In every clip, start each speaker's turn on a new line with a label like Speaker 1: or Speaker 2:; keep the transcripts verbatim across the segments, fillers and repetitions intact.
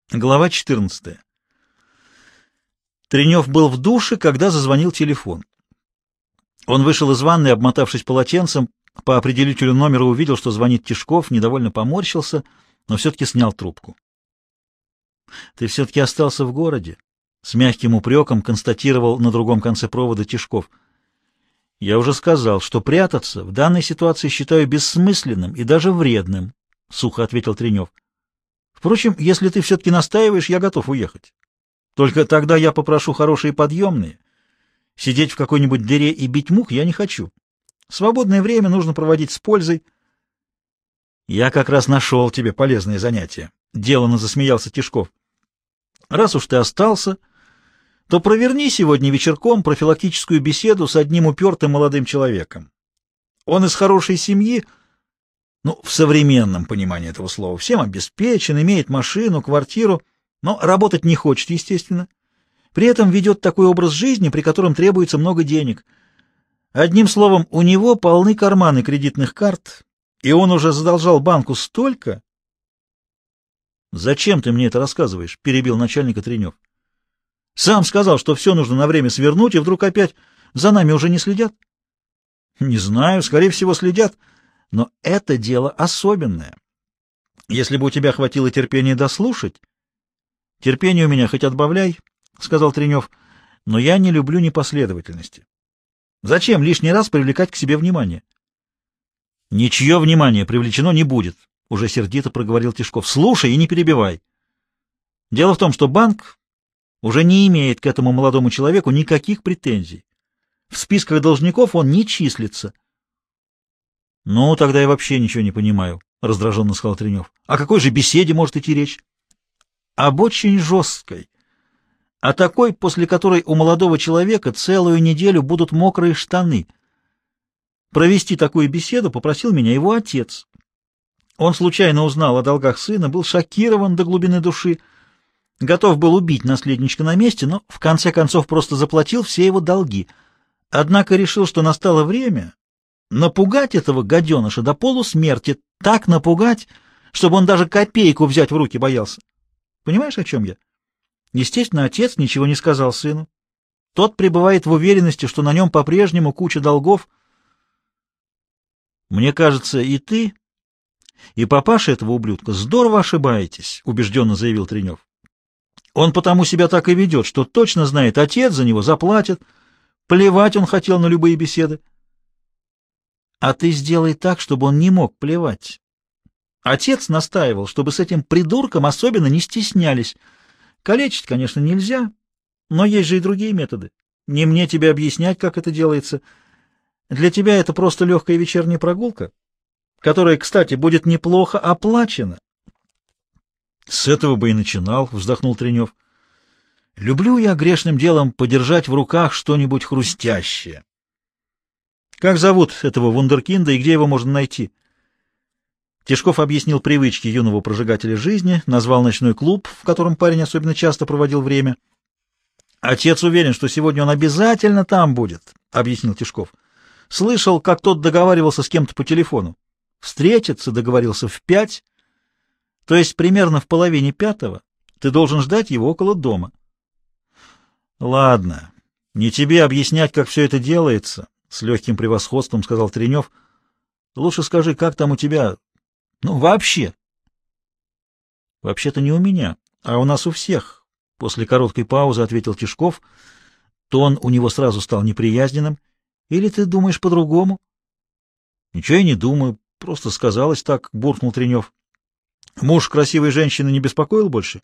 Speaker 1: Глава четырнадцатая. Тренев был в душе, когда зазвонил телефон. Он вышел из ванной, обмотавшись полотенцем, по определителю номера увидел, что звонит Тишков, недовольно поморщился, но все-таки снял трубку. «Ты все-таки остался в городе?» — с мягким упреком констатировал на другом конце провода Тишков. «Я уже сказал, что прятаться в данной ситуации считаю бессмысленным и даже вредным», — сухо ответил Тренев. «Впрочем, если ты все-таки настаиваешь, я готов уехать. Только тогда я попрошу хорошие подъемные. Сидеть в какой-нибудь дыре и бить мух я не хочу. Свободное время нужно проводить с пользой». «Я как раз нашел тебе полезное занятие», — деланно засмеялся Тишков. «Раз уж ты остался, то проверни сегодня вечерком профилактическую беседу с одним упертым молодым человеком. Он из хорошей семьи, ну, в современном понимании этого слова, всем обеспечен, имеет машину, квартиру, но работать не хочет, естественно. При этом ведет такой образ жизни, при котором требуется много денег. Одним словом, у него полны карманы кредитных карт, и он уже задолжал банку столько. «Зачем ты мне это рассказываешь?» — перебил начальника Тренев. «Сам сказал, что все нужно на время свернуть, и вдруг опять за нами уже не следят». «Не знаю, скорее всего, следят, но это дело особенное. Если бы у тебя хватило терпения дослушать...» «Терпение у меня хоть отбавляй», — сказал Тренев, — «но я не люблю непоследовательности. Зачем лишний раз привлекать к себе внимание?» «Ничье внимание привлечено не будет», — уже сердито проговорил Тишков. «Слушай и не перебивай. Дело в том, что банк уже не имеет к этому молодому человеку никаких претензий. В списках должников он не числится». «Ну, тогда я вообще ничего не понимаю», — раздраженно сказал Тренев. «О какой же беседе может идти речь?» «Об очень жесткой. О такой, после которой у молодого человека целую неделю будут мокрые штаны. Провести такую беседу попросил меня его отец. Он случайно узнал о долгах сына, был шокирован до глубины души, готов был убить наследничка на месте, но в конце концов просто заплатил все его долги. Однако решил, что настало время напугать этого гаденыша до полусмерти, так напугать, чтобы он даже копейку взять в руки боялся. Понимаешь, о чем я? Естественно, отец ничего не сказал сыну. Тот пребывает в уверенности, что на нем по-прежнему куча долгов. Мне кажется, и ты, и папаша этого ублюдка здорово ошибаетесь, — убежденно заявил Тренев. Он потому себя так и ведет, что точно знает, отец за него заплатит, плевать он хотел на любые беседы. А ты сделай так, чтобы он не мог плевать. Отец настаивал, чтобы с этим придурком особенно не стеснялись. Калечить, конечно, нельзя, но есть же и другие методы. Не мне тебе объяснять, как это делается. Для тебя это просто легкая вечерняя прогулка, которая, кстати, будет неплохо оплачена. — С этого бы и начинал, — вздохнул Тренев. — Люблю я грешным делом подержать в руках что-нибудь хрустящее. — Как зовут этого вундеркинда и где его можно найти? Тишков объяснил привычки юного прожигателя жизни, назвал ночной клуб, в котором парень особенно часто проводил время. — Отец уверен, что сегодня он обязательно там будет, — объяснил Тишков. — Слышал, как тот договаривался с кем-то по телефону. Встретиться договорился в пять, то есть примерно в половине пятого ты должен ждать его около дома. — Ладно, не тебе объяснять, как все это делается, — с легким превосходством сказал Тренев. — Лучше скажи, как там у тебя... Ну, вообще. — Вообще-то не у меня, а у нас у всех, — после короткой паузы ответил Тишков. Тон у него сразу стал неприязненным. — Или ты думаешь по-другому? — Ничего я не думаю, просто сказалось так, — буркнул Тренев. — Муж красивой женщины не беспокоил больше?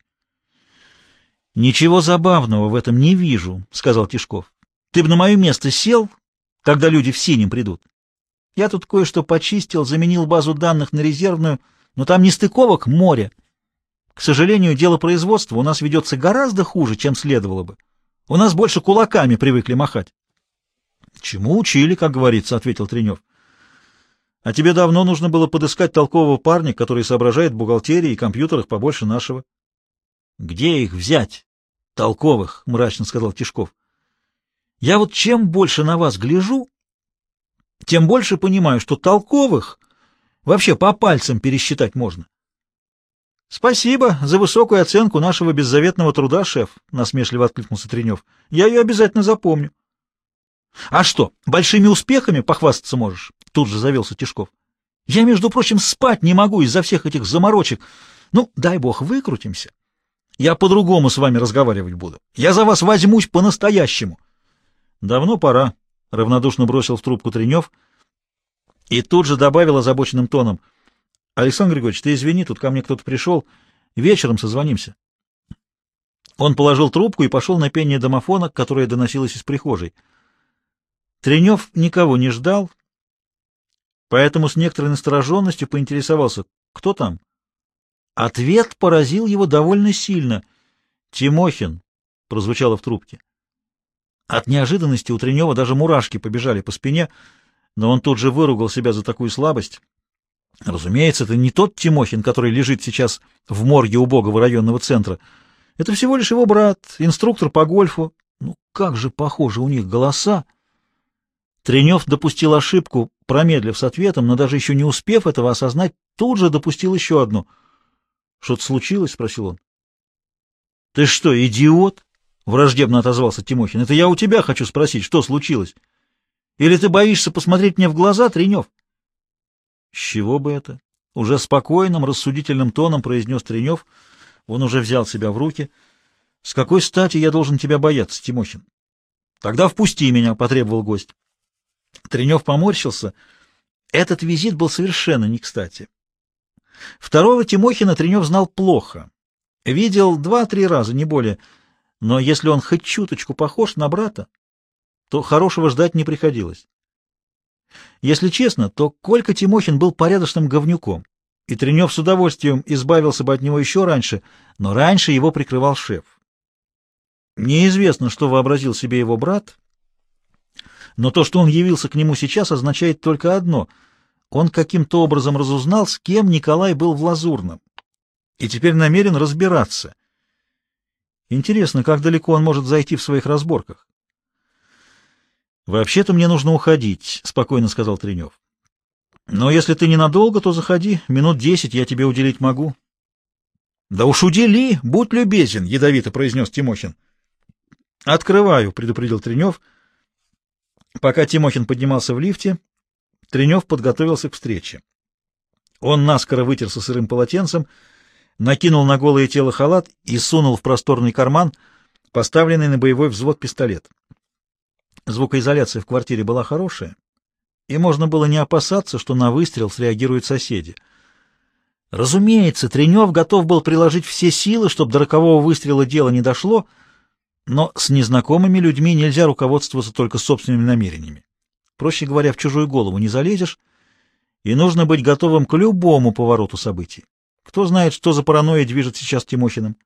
Speaker 1: — Ничего забавного в этом не вижу, — сказал Тишков. — Ты бы на мое место сел, когда люди в синем придут. Я тут кое-что почистил, заменил базу данных на резервную, но там нестыковок море. К сожалению, дело производства у нас ведется гораздо хуже, чем следовало бы. У нас больше кулаками привыкли махать. — Чему учили, как говорится, — ответил Тренев. — А тебе давно нужно было подыскать толкового парня, который соображает в бухгалтерии и компьютерах побольше нашего. — Где их взять? — Толковых, — мрачно сказал Тишков. — Я вот чем больше на вас гляжу, тем больше понимаю, что толковых вообще по пальцам пересчитать можно. Спасибо за высокую оценку нашего беззаветного труда, шеф, — насмешливо откликнулся Тренев. — Я ее обязательно запомню. — А что, большими успехами похвастаться можешь? — тут же завелся Тишков. — Я, между прочим, спать не могу из-за всех этих заморочек. Ну, дай бог, выкрутимся. Я по-другому с вами разговаривать буду. Я за вас возьмусь по-настоящему. — Давно пора, — равнодушно бросил в трубку Тренев и тут же добавил озабоченным тоном. — Александр Григорьевич, ты извини, тут ко мне кто-то пришел. Вечером созвонимся. Он положил трубку и пошел на пение домофона, которое доносилось из прихожей. Тренев никого не ждал, поэтому с некоторой настороженностью поинтересовался, кто там. Ответ поразил его довольно сильно. «Тимохин», — прозвучало в трубке. От неожиданности у Тренева даже мурашки побежали по спине, но он тут же выругал себя за такую слабость. Разумеется, это не тот Тимохин, который лежит сейчас в морге убогого районного центра. Это всего лишь его брат, инструктор по гольфу. Ну, как же похожи у них голоса! Тренев допустил ошибку, промедлив с ответом, но даже еще не успев этого осознать, тут же допустил еще одну. — Что-то случилось? — спросил он. — Ты что, идиот? — враждебно отозвался Тимохин. — Это я у тебя хочу спросить, что случилось? Или ты боишься посмотреть мне в глаза, Тренев? — С чего бы это? — уже спокойным, рассудительным тоном произнес Тренев. Он уже взял себя в руки. — С какой стати я должен тебя бояться, Тимохин? — Тогда впусти меня, — потребовал гость. Тренев поморщился. Этот визит был совершенно не кстати. Второго Тимохина Тренев знал плохо. Видел два-три раза, не более. Но если он хоть чуточку похож на брата, то хорошего ждать не приходилось. Если честно, то Колька Тимохин был порядочным говнюком, и Тренев с удовольствием избавился бы от него еще раньше, но раньше его прикрывал шеф. Неизвестно, что вообразил себе его брат, но то, что он явился к нему сейчас, означает только одно — он каким-то образом разузнал, с кем Николай был в Лазурном, и теперь намерен разбираться. Интересно, как далеко он может зайти в своих разборках? «Вообще-то мне нужно уходить», — спокойно сказал Тренев. «Но если ты ненадолго, то заходи. Минут десять я тебе уделить могу». «Да уж удели, будь любезен», — ядовито произнес Тимохин. «Открываю», — предупредил Тренев. Пока Тимохин поднимался в лифте, Тренев подготовился к встрече. Он наскоро вытерся сырым полотенцем, накинул на голое тело халат и сунул в просторный карман поставленный на боевой взвод пистолет. Звукоизоляция в квартире была хорошая, и можно было не опасаться, что на выстрел среагируют соседи. Разумеется, Тренев готов был приложить все силы, чтобы до рокового выстрела дело не дошло, но с незнакомыми людьми нельзя руководствоваться только собственными намерениями. Проще говоря, в чужую голову не залезешь, и нужно быть готовым к любому повороту событий. Кто знает, что за паранойя движет сейчас Тимохиным.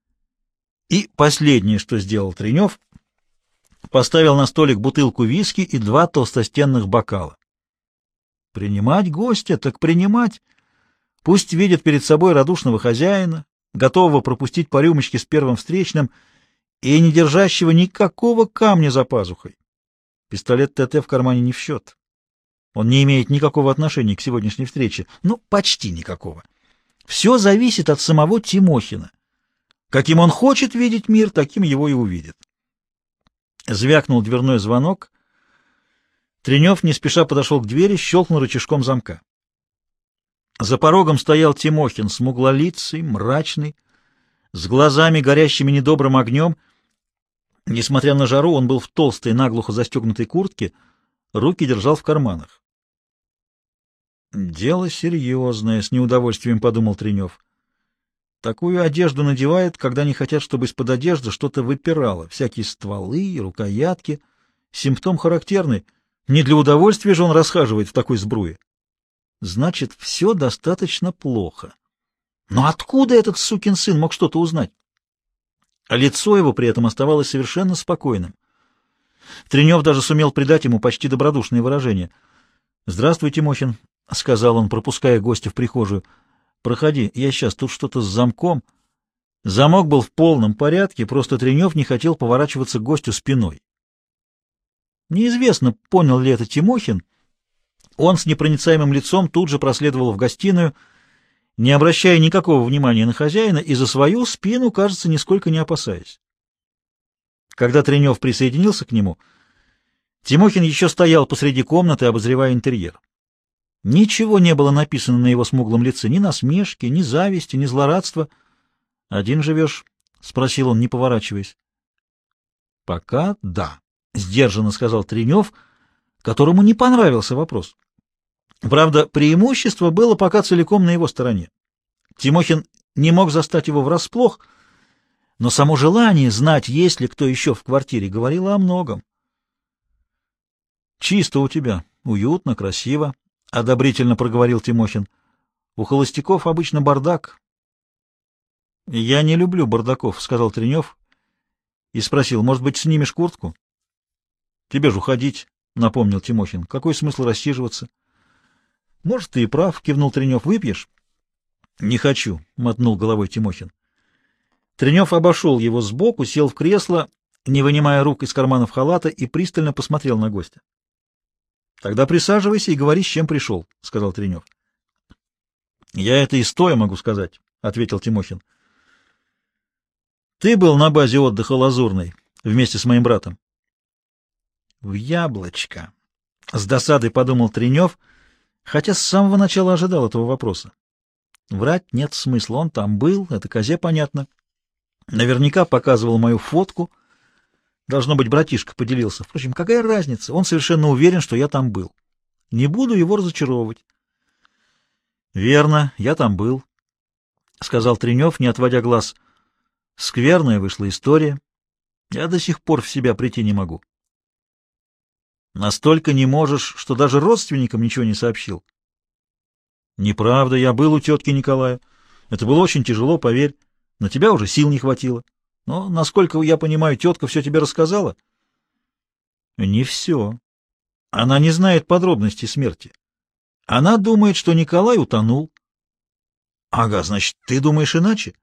Speaker 1: И последнее, что сделал Тренев, поставил на столик бутылку виски и два толстостенных бокала. Принимать гостя, так принимать. Пусть видит перед собой радушного хозяина, готового пропустить по рюмочке с первым встречным и не держащего никакого камня за пазухой. Пистолет ТТ в кармане не в счет. Он не имеет никакого отношения к сегодняшней встрече. Ну, почти никакого. Все зависит от самого Тимохина. Каким он хочет видеть мир, таким его и увидит. Звякнул дверной звонок. Тренев не спеша подошел к двери, щелкнул рычажком замка. За порогом стоял Тимохин, смуглолицый, мрачный, с глазами, горящими недобрым огнем. Несмотря на жару, он был в толстой, наглухо застегнутой куртке, руки держал в карманах. «Дело серьезное», — с неудовольствием подумал Тренев. «Такую одежду надевают, когда не хотят, чтобы из-под одежды что-то выпирало. Всякие стволы, рукоятки. Симптом характерный. Не для удовольствия же он расхаживает в такой сбруе. Значит, все достаточно плохо. Но откуда этот сукин сын мог что-то узнать?» А лицо его при этом оставалось совершенно спокойным. Тренев даже сумел придать ему почти добродушное выражение. «Здравствуй, Тимохин», — сказал он, пропуская гостя в прихожую. «Проходи, я сейчас, тут что-то с замком». Замок был в полном порядке, просто Тренев не хотел поворачиваться к гостю спиной. Неизвестно, понял ли это Тимохин. Он с непроницаемым лицом тут же проследовал в гостиную не обращая никакого внимания на хозяина и за свою спину, кажется, нисколько не опасаясь. Когда Тренев присоединился к нему, Тимохин еще стоял посреди комнаты, обозревая интерьер. Ничего не было написано на его смуглом лице, ни насмешки, ни зависти, ни злорадства. — Один живешь? — спросил он, не поворачиваясь. — Пока да, — сдержанно сказал Тренев, которому не понравился вопрос. Правда, преимущество было пока целиком на его стороне. Тимохин не мог застать его врасплох, но само желание знать, есть ли кто еще в квартире, говорило о многом. — Чисто у тебя, уютно, красиво, — одобрительно проговорил Тимохин. — У холостяков обычно бардак. — Я не люблю бардаков, — сказал Тренев и спросил, — может быть, снимешь куртку? — Тебе же уходить, — напомнил Тимохин. — Какой смысл рассиживаться? — Может, ты и прав, — кивнул Тренев. — Выпьешь? — Не хочу, — мотнул головой Тимохин. Тренев обошел его сбоку, сел в кресло, не вынимая рук из карманов халата, и пристально посмотрел на гостя. — Тогда присаживайся и говори, с чем пришел, — сказал Тренев. — Я это и стоя могу сказать, — ответил Тимохин. — Ты был на базе отдыха «Лазурной» вместе с моим братом? — В яблочко, — с досадой подумал Тренев, хотя с самого начала ожидал этого вопроса. Врать нет смысла, он там был, это козе понятно. Наверняка показывал мою фотку. Должно быть, братишка поделился. Впрочем, какая разница? Он совершенно уверен, что я там был. Не буду его разочаровывать. — Верно, я там был, — сказал Тренев, не отводя глаз. — Скверная вышла история. Я до сих пор в себя прийти не могу. — Настолько не можешь, что даже родственникам ничего не сообщил. — Неправда, я был у тетки Николая. Это было очень тяжело, поверь. На тебя уже сил не хватило. Но, насколько я понимаю, тетка все тебе рассказала? — Не все. Она не знает подробностей смерти. Она думает, что Николай утонул. — Ага, значит, ты думаешь иначе?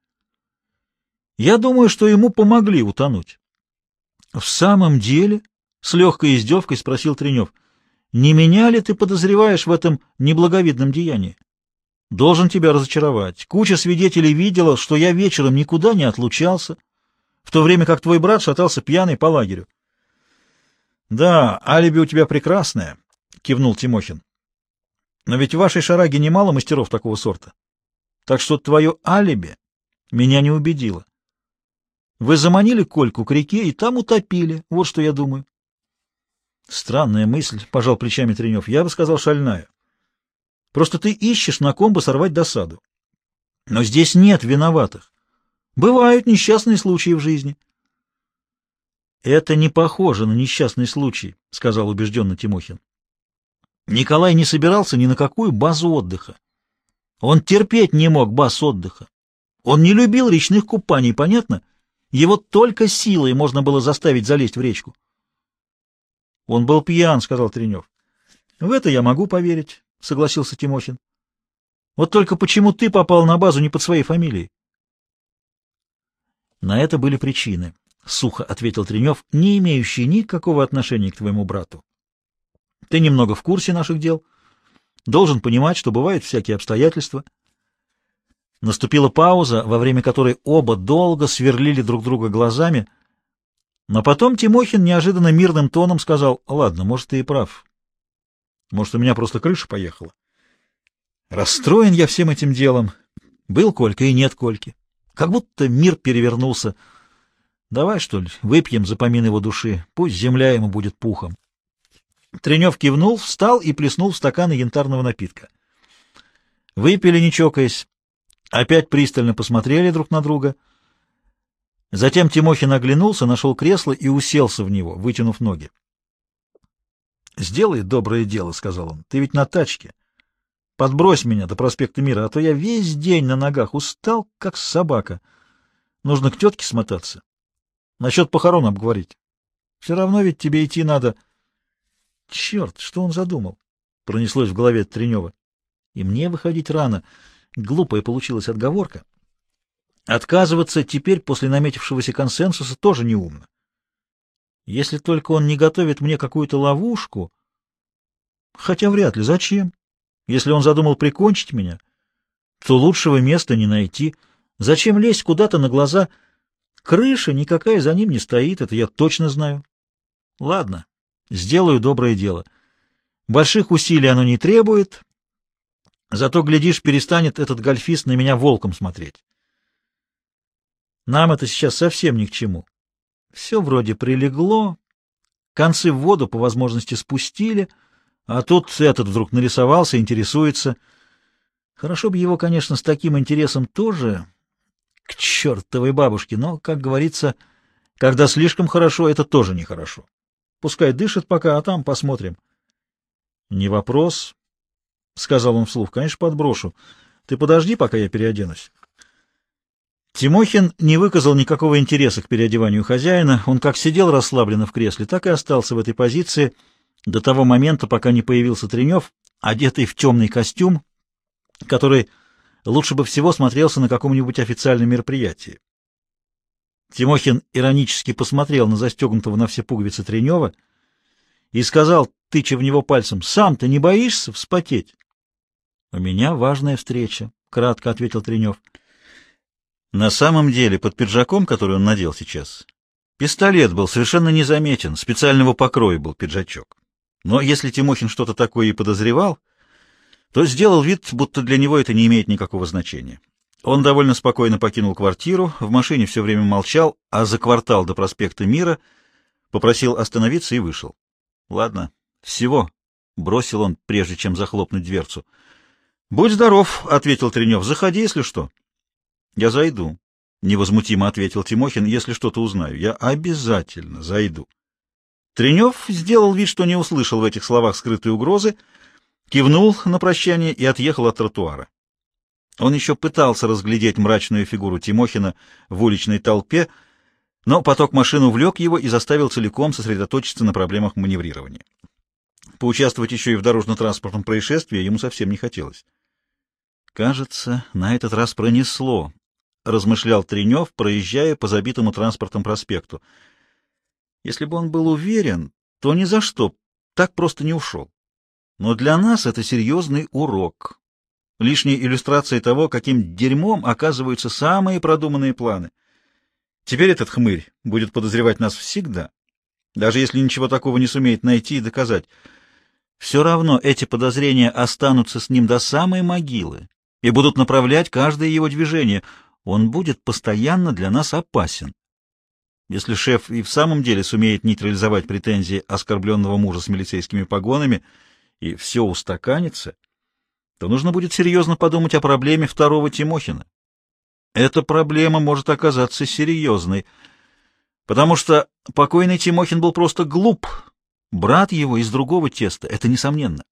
Speaker 1: — Я думаю, что ему помогли утонуть. — В самом деле? — с легкой издевкой спросил Тренев. — Не меня ли ты подозреваешь в этом неблаговидном деянии? Должен тебя разочаровать. Куча свидетелей видела, что я вечером никуда не отлучался, в то время как твой брат шатался пьяный по лагерю. — Да, алиби у тебя прекрасное, — кивнул Тимохин. — Но ведь в вашей шараге немало мастеров такого сорта. Так что твое алиби меня не убедило. Вы заманили Кольку к реке и там утопили, вот что я думаю. — Странная мысль, — пожал плечами Тренев. — Я бы сказал, шальная. Просто ты ищешь, на ком бы сорвать досаду. Но здесь нет виноватых. Бывают несчастные случаи в жизни. — Это не похоже на несчастный случай, — сказал убежденно Тимохин. Николай не собирался ни на какую базу отдыха. Он терпеть не мог баз отдыха. Он не любил речных купаний, понятно? Его только силой можно было заставить залезть в речку. — Он был пьян, — сказал Тренев. — В это я могу поверить, — согласился Тимохин. — Вот только почему ты попал на базу не под своей фамилией? — На это были причины, — сухо ответил Тренев, — не имеющие никакого отношения к твоему брату. Ты немного в курсе наших дел, должен понимать, что бывают всякие обстоятельства. Наступила пауза, во время которой оба долго сверлили друг друга глазами, но потом Тимохин неожиданно мирным тоном сказал: — Ладно, может, ты и прав. Может, у меня просто крыша поехала. Расстроен я всем этим делом. Был Колька и нет Кольки. Как будто мир перевернулся. Давай, что ли, выпьем за помин его души, пусть земля ему будет пухом. Тренев кивнул, встал и плеснул в стаканы янтарного напитка. Выпили, не чокаясь, опять пристально посмотрели друг на друга. Затем Тимохин оглянулся, нашел кресло и уселся в него, вытянув ноги. — Сделай доброе дело, — сказал он. — Ты ведь на тачке. Подбрось меня до проспекта Мира, а то я весь день на ногах, устал, как собака. Нужно к тетке смотаться. Насчет похорон обговорить. Все равно ведь тебе идти надо. Черт, что он задумал? Пронеслось в голове Тренева. И мне выходить рано. Глупая получилась отговорка. Отказываться теперь после наметившегося консенсуса тоже неумно. Если только он не готовит мне какую-то ловушку... Хотя вряд ли. Зачем? Если он задумал прикончить меня, то лучшего места не найти. Зачем лезть куда-то на глаза? Крыша никакая за ним не стоит, это я точно знаю. Ладно, сделаю доброе дело. Больших усилий оно не требует, зато, глядишь, перестанет этот гольфист на меня волком смотреть. Нам это сейчас совсем ни к чему. Все вроде прилегло, концы в воду по возможности спустили, а тут этот вдруг нарисовался, интересуется. Хорошо бы его, конечно, с таким интересом тоже к чертовой бабушке, но, как говорится, когда слишком хорошо, это тоже нехорошо. Пускай дышит пока, а там посмотрим. — Не вопрос, — сказал он вслух, — конечно, подброшу. Ты подожди, пока я переоденусь. Тимохин не выказал никакого интереса к переодеванию хозяина. Он как сидел расслабленно в кресле, так и остался в этой позиции до того момента, пока не появился Тренев, одетый в темный костюм, который лучше бы всего смотрелся на каком-нибудь официальном мероприятии. Тимохин иронически посмотрел на застегнутого на все пуговицы Тренева и сказал, тыча в него пальцем: «Сам ты не боишься вспотеть?» «У меня важная встреча», — кратко ответил Тренев. На самом деле, под пиджаком, который он надел сейчас, пистолет был совершенно незаметен, специального покроя был пиджачок. Но если Тимохин что-то такое и подозревал, то сделал вид, будто для него это не имеет никакого значения. Он довольно спокойно покинул квартиру, в машине все время молчал, а за квартал до проспекта Мира попросил остановиться и вышел. «Ладно, всего», — бросил он, прежде чем захлопнуть дверцу. «Будь здоров», — ответил Тренев, — «заходи, если что». «Я зайду», — невозмутимо ответил Тимохин, — «если что-то узнаю. Я обязательно зайду». Тренев сделал вид, что не услышал в этих словах скрытой угрозы, кивнул на прощание и отъехал от тротуара. Он еще пытался разглядеть мрачную фигуру Тимохина в уличной толпе, но поток машин увлек его и заставил целиком сосредоточиться на проблемах маневрирования. Поучаствовать еще и в дорожно-транспортном происшествии ему совсем не хотелось. «Кажется, на этот раз пронесло», — размышлял Тренев, проезжая по забитому транспортом проспекту. Если бы он был уверен, то ни за что так просто не ушел. Но для нас это серьезный урок. Лишняя иллюстрация того, каким дерьмом оказываются самые продуманные планы. Теперь этот хмырь будет подозревать нас всегда, даже если ничего такого не сумеет найти и доказать. Все равно эти подозрения останутся с ним до самой могилы и будут направлять каждое его движение. Он будет постоянно для нас опасен. Если шеф и в самом деле сумеет нейтрализовать претензии оскорбленного мужа с милицейскими погонами и все устаканится, то нужно будет серьезно подумать о проблеме второго Тимохина. Эта проблема может оказаться серьезной, потому что покойный Тимохин был просто глуп. Брат его из другого теста, это несомненно.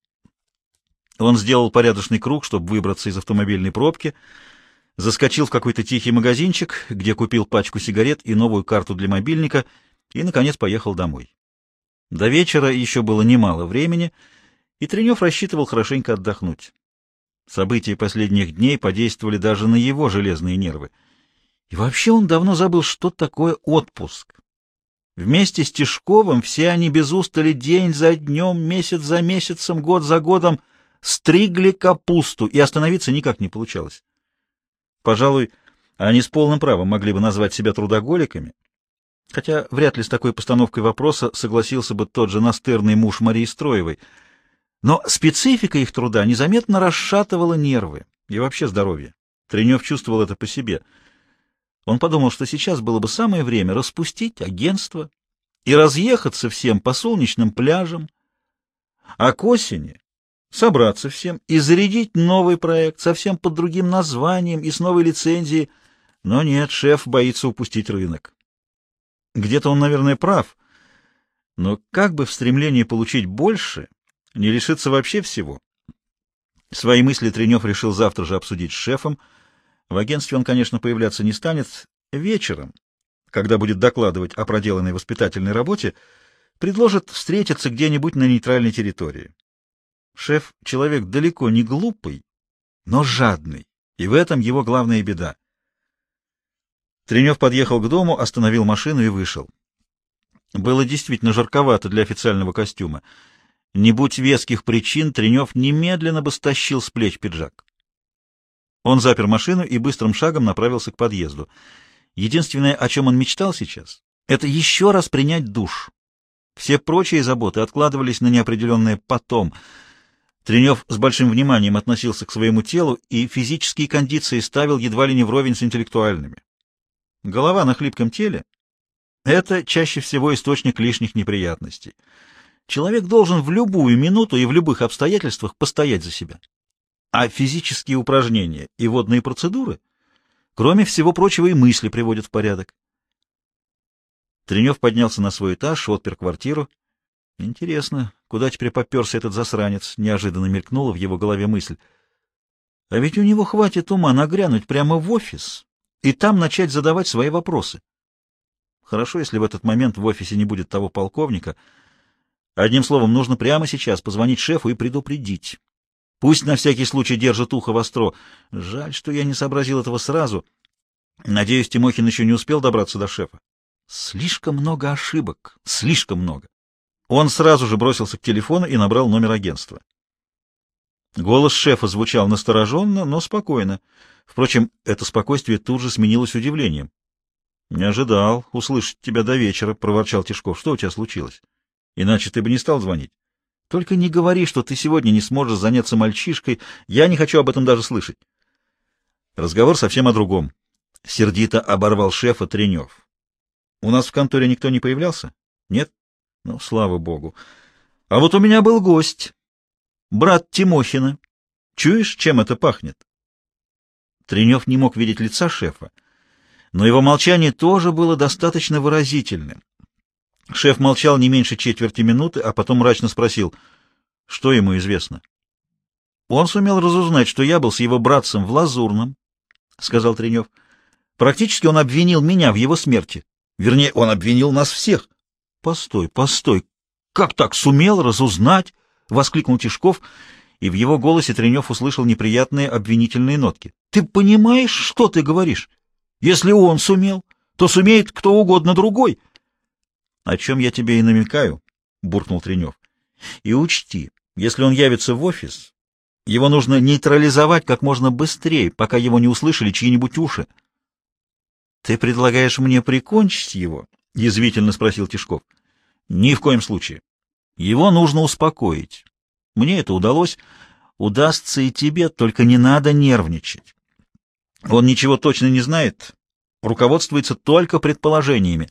Speaker 1: Он сделал порядочный круг, чтобы выбраться из автомобильной пробки, заскочил в какой-то тихий магазинчик, где купил пачку сигарет и новую карту для мобильника, и, наконец, поехал домой. До вечера еще было немало времени, и Тренев рассчитывал хорошенько отдохнуть. События последних дней подействовали даже на его железные нервы. И вообще он давно забыл, что такое отпуск. Вместе с Тишковым все они без устали день за днем, месяц за месяцем, год за годом стригли капусту, и остановиться никак не получалось. Пожалуй, они с полным правом могли бы назвать себя трудоголиками, хотя вряд ли с такой постановкой вопроса согласился бы тот же настырный муж Марии Строевой. Но специфика их труда незаметно расшатывала нервы и вообще здоровье. Тренев чувствовал это по себе. Он подумал, что сейчас было бы самое время распустить агентство и разъехаться всем по солнечным пляжам, а к осени собраться всем и зарядить новый проект совсем под другим названием и с новой лицензией. Но нет, шеф боится упустить рынок. Где-то он, наверное, прав, но как бы в стремлении получить больше не лишиться вообще всего. Свои мысли Тренев решил завтра же обсудить с шефом. В агентстве он, конечно, появляться не станет. Вечером, когда будет докладывать о проделанной воспитательной работе, предложит встретиться где-нибудь на нейтральной территории. Шеф — человек далеко не глупый, но жадный, и в этом его главная беда. Тренев подъехал к дому, остановил машину и вышел. Было действительно жарковато для официального костюма. Не будь веских причин, Тренев немедленно бы стащил с плеч пиджак. Он запер машину и быстрым шагом направился к подъезду. Единственное, о чем он мечтал сейчас, это еще раз принять душ. Все прочие заботы откладывались на неопределенное потом. Тренев с большим вниманием относился к своему телу и физические кондиции ставил едва ли не вровень с интеллектуальными. Голова на хлипком теле — это чаще всего источник лишних неприятностей. Человек должен в любую минуту и в любых обстоятельствах постоять за себя. А физические упражнения и водные процедуры, кроме всего прочего, и мысли приводят в порядок. Тренев поднялся на свой этаж, отпер квартиру. Интересно, куда теперь поперся этот засранец? Неожиданно мелькнула в его голове мысль. А ведь у него хватит ума нагрянуть прямо в офис и там начать задавать свои вопросы. Хорошо, если в этот момент в офисе не будет того полковника. Одним словом, нужно прямо сейчас позвонить шефу и предупредить. Пусть на всякий случай держит ухо востро. Жаль, что я не сообразил этого сразу. Надеюсь, Тимохин еще не успел добраться до шефа. Слишком много ошибок, слишком много. Он сразу же бросился к телефону и набрал номер агентства. Голос шефа звучал настороженно, но спокойно. Впрочем, это спокойствие тут же сменилось удивлением. — Не ожидал услышать тебя до вечера, — проворчал Тишков. — Что у тебя случилось? Иначе ты бы не стал звонить. Только не говори, что ты сегодня не сможешь заняться мальчишкой. Я не хочу об этом даже слышать. Разговор совсем о другом. Сердито оборвал шефа Тренев. — У нас в конторе никто не появлялся? — Нет? — Ну, слава богу. А вот у меня был гость. Брат Тимохина. Чуешь, чем это пахнет? Тренев не мог видеть лица шефа, но его молчание тоже было достаточно выразительным. Шеф молчал не меньше четверти минуты, а потом мрачно спросил, что ему известно. Он сумел разузнать, что я был с его братцем в Лазурном, — сказал Тренев. Практически он обвинил меня в его смерти. Вернее, он обвинил нас всех. — Постой, постой, как так сумел разузнать? — воскликнул Тишков, и в его голосе Тренев услышал неприятные обвинительные нотки. — Ты понимаешь, что ты говоришь? Если он сумел, то сумеет кто угодно другой. — О чем я тебе и намекаю, — буркнул Тренев. — И учти, если он явится в офис, его нужно нейтрализовать как можно быстрее, пока его не услышали чьи-нибудь уши. — Ты предлагаешь мне прикончить его? — язвительно спросил Тишков. — Ни в коем случае. Его нужно успокоить. Мне это удалось. Удастся и тебе, только не надо нервничать. Он ничего точно не знает, руководствуется только предположениями.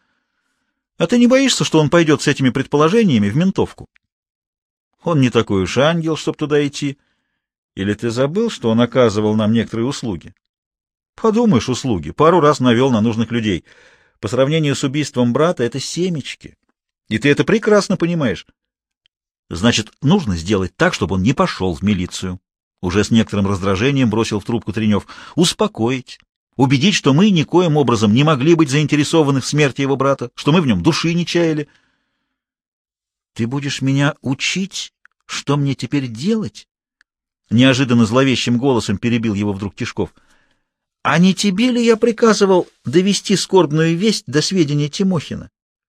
Speaker 1: А ты не боишься, что он пойдет с этими предположениями в ментовку? Он не такой уж ангел, чтоб туда идти. Или ты забыл, что он оказывал нам некоторые услуги? Подумаешь, услуги. Пару раз навел на нужных людей. По сравнению с убийством брата это семечки. И ты это прекрасно понимаешь. Значит, нужно сделать так, чтобы он не пошел в милицию. Уже с некоторым раздражением бросил в трубку Тренев. Успокоить. Убедить, что мы никоим образом не могли быть заинтересованы в смерти его брата, что мы в нем души не чаяли. Ты будешь меня учить, что мне теперь делать? Неожиданно зловещим голосом перебил его вдруг Тишков. А не тебе ли я приказывал довести скорбную весть до сведения Тимохина?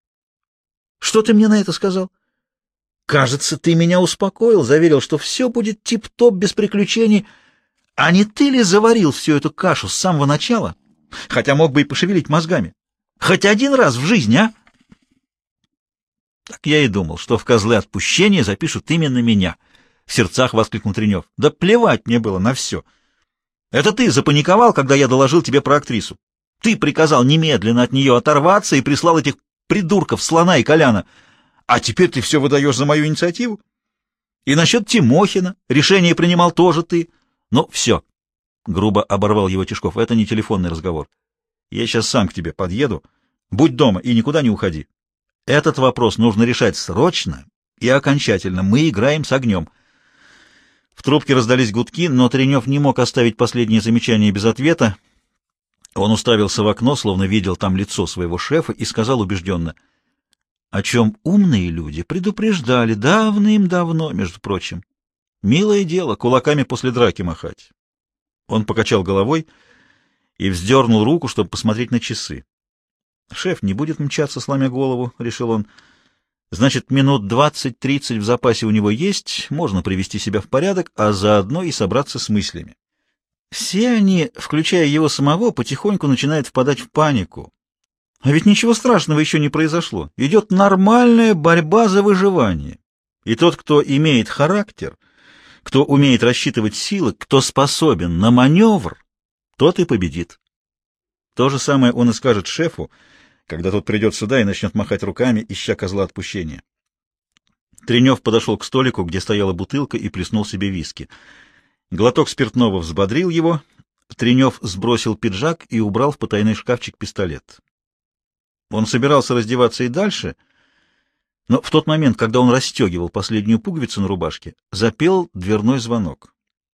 Speaker 1: Что ты мне на это сказал? Кажется, ты меня успокоил, заверил, что все будет тип-топ, без приключений. А не ты ли заварил всю эту кашу с самого начала? Хотя мог бы и пошевелить мозгами. Хоть один раз в жизни, а? Так я и думал, что в козлы отпущения запишут именно меня. В сердцах воскликнул Тренев. Да плевать мне было на все. Это ты запаниковал, когда я доложил тебе про актрису. Ты приказал немедленно от нее оторваться и прислал этих придурков Слона и Коляна. А теперь ты все выдаешь за мою инициативу? И насчет Тимохина решение принимал тоже ты. Ну, все. Грубо оборвал его Тишков. Это не телефонный разговор. Я сейчас сам к тебе подъеду. Будь дома и никуда не уходи. Этот вопрос нужно решать срочно и окончательно. Мы играем с огнем. В трубке раздались гудки, но Тренев не мог оставить последнее замечание без ответа. Он уставился в окно, словно видел там лицо своего шефа, и сказал убежденно, о чем умные люди предупреждали давным-давно, между прочим. Милое дело, кулаками после драки махать. Он покачал головой и вздернул руку, чтобы посмотреть на часы. Шеф не будет мчаться, сломя голову, — решил он. Значит, минут двадцать-тридцать в запасе у него есть, можно привести себя в порядок, а заодно и собраться с мыслями. Все они, включая его самого, потихоньку начинают впадать в панику. А ведь ничего страшного еще не произошло. Идет нормальная борьба за выживание. И тот, кто имеет характер, кто умеет рассчитывать силы, кто способен на маневр, тот и победит. То же самое он и скажет шефу, когда тот придет сюда и начнет махать руками, ища козла отпущения. Тренев подошел к столику, где стояла бутылка, и плеснул себе виски. Глоток спиртного взбодрил его. Тренев сбросил пиджак и убрал в потайной шкафчик пистолет. Он собирался раздеваться и дальше, но в тот момент, когда он расстегивал последнюю пуговицу на рубашке, запел дверной звонок.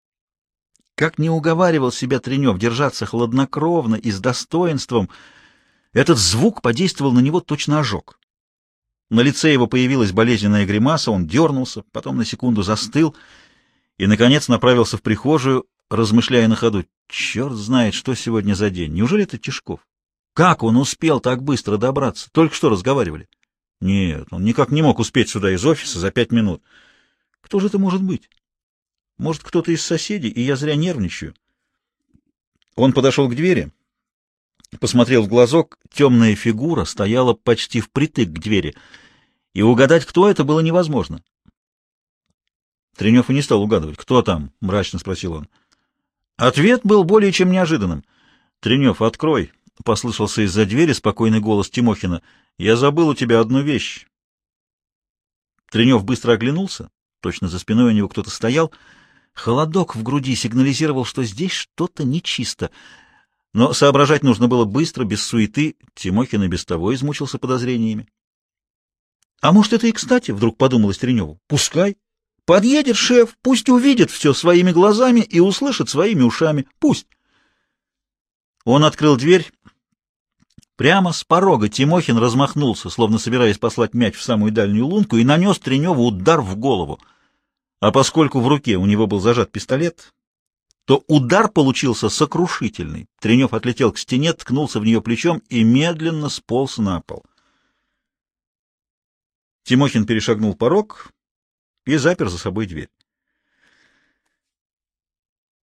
Speaker 1: Как не уговаривал себя Тренев держаться хладнокровно и с достоинством, этот звук подействовал на него точно ожог. На лице его появилась болезненная гримаса, он дернулся, потом на секунду застыл и, наконец, направился в прихожую, размышляя на ходу: черт знает, что сегодня за день. Неужели это Тишков? Как он успел так быстро добраться? Только что разговаривали. Нет, он никак не мог успеть сюда из офиса за пять минут. Кто же это может быть? Может, кто-то из соседей, и я зря нервничаю. Он подошел к двери, посмотрел в глазок, темная фигура стояла почти впритык к двери, и угадать, кто это, было невозможно. Тренев и не стал угадывать. «Кто там?» — мрачно спросил он. Ответ был более чем неожиданным. «Тренев, открой!» — послышался из-за двери спокойный голос Тимохина. «Я забыл у тебя одну вещь». Тренев быстро оглянулся. Точно за спиной у него кто-то стоял. Холодок в груди сигнализировал, что здесь что-то нечисто. Но соображать нужно было быстро, без суеты. Тимохин и без того измучился подозрениями. «А может, это и кстати?» — вдруг подумалось Треневу. «Пускай. Подъедет шеф, пусть увидит все своими глазами и услышит своими ушами. Пусть». Он открыл дверь. Прямо с порога Тимохин размахнулся, словно собираясь послать мяч в самую дальнюю лунку, и нанес Треневу удар в голову. А поскольку в руке у него был зажат пистолет, то удар получился сокрушительный. Тренев отлетел к стене, ткнулся в нее плечом и медленно сполз на пол. Тимохин перешагнул порог и запер за собой дверь.